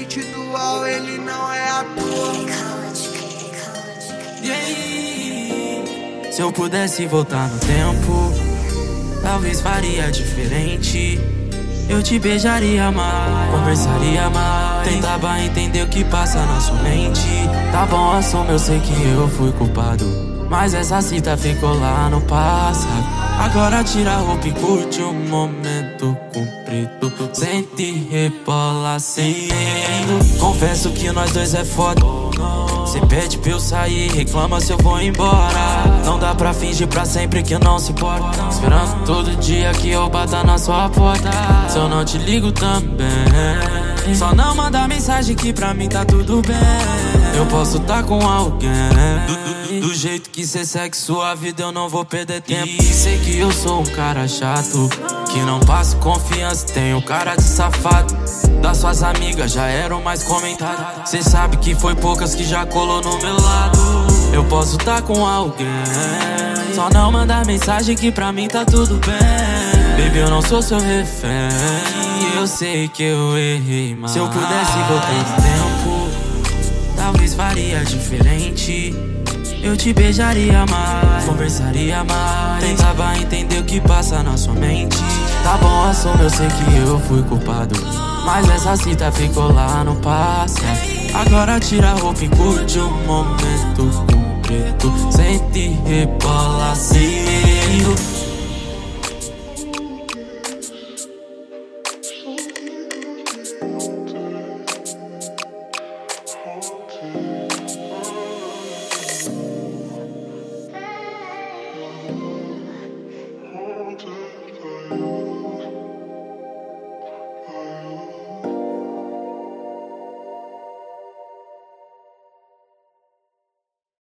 beat dual, ele não é à toa. E aí? Se eu pudesse voltar no tempo, talvez faria diferente. Eu te beijaria mais, conversaria mais, tentava entender o que passa na sua mente. Tá bom, assumo, eu sei que eu fui culpado, mas essa cita ficou lá no passado. Agora tira a roupa e curte o momento cumprido. Sente e rebola sem medo. Confesso que nós dois é foda. Cê pede pra eu sair, reclama se eu vou embora. Não dá pra fingir pra sempre que não se importa, esperando todo dia que eu bata na sua porta. Se eu não te ligo também, só não manda mensagem que pra mim tá tudo bem. Eu posso tá com alguém, do jeito que cê segue sua vida eu não vou perder tempo. E sei que eu sou um cara chato, que não passo confiança, tenho cara de safado. Das suas amigas já eram mais comentadas. Cê sabe que foi poucas que já colou no meu lado. Eu posso tá com alguém, só não mandar mensagem que pra mim tá tudo bem. Baby, eu não sou seu refém, e eu sei que eu errei, mas se eu pudesse voltar no tempo, talvez faria diferente. Eu te beijaria mais, conversaria mais, tentava entender o que passa na sua mente. Tá bom, assumo, eu sei que eu fui culpado, mas essa cita ficou lá no passado. Agora tira a roupa e curte o momento completo. Sente e rebola sem medo. Hold it.